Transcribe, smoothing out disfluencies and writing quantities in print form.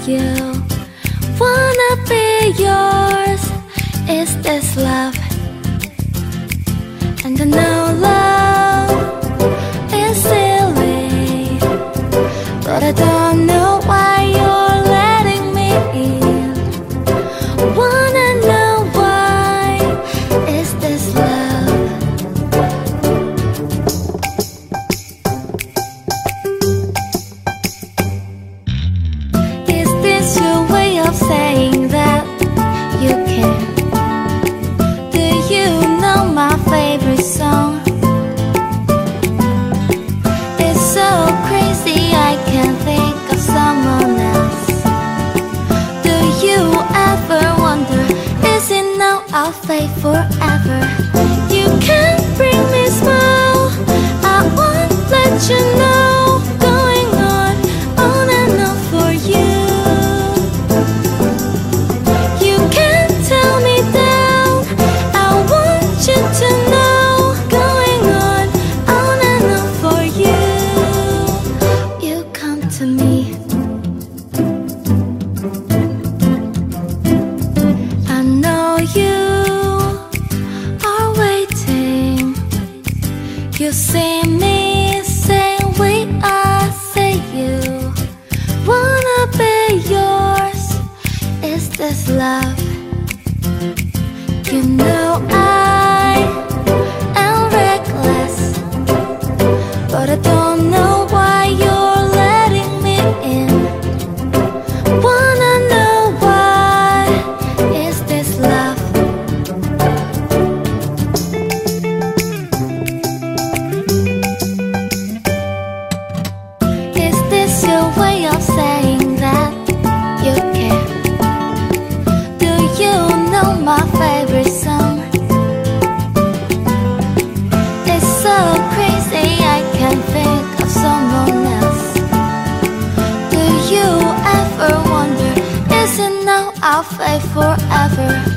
you. Wanna be yours. Is this love? And I know love is silly, but I don't know why you're letting me in. Wanna know why? Is this love? Is this your way of saying that you care? Do you know my favorite song? It's so crazy I can't think of someone else. Do you ever wonder, is it now I'll fade forever? You can't bring me smile, I won't let you know. Going on and on for you. You can't tell me down, I want you to know. Going on and on for you. You come to me, I know you are waiting. You see me say we are, say you wanna be yours. Is this love? You know I am reckless, but I don't know why you're letting me in. Wanna know why? Is this love? Is this your way of saying that you care? Do you know my favorite song? It's so crazy I can't think of someone else. Do you ever wonder, is it now I'll fade forever?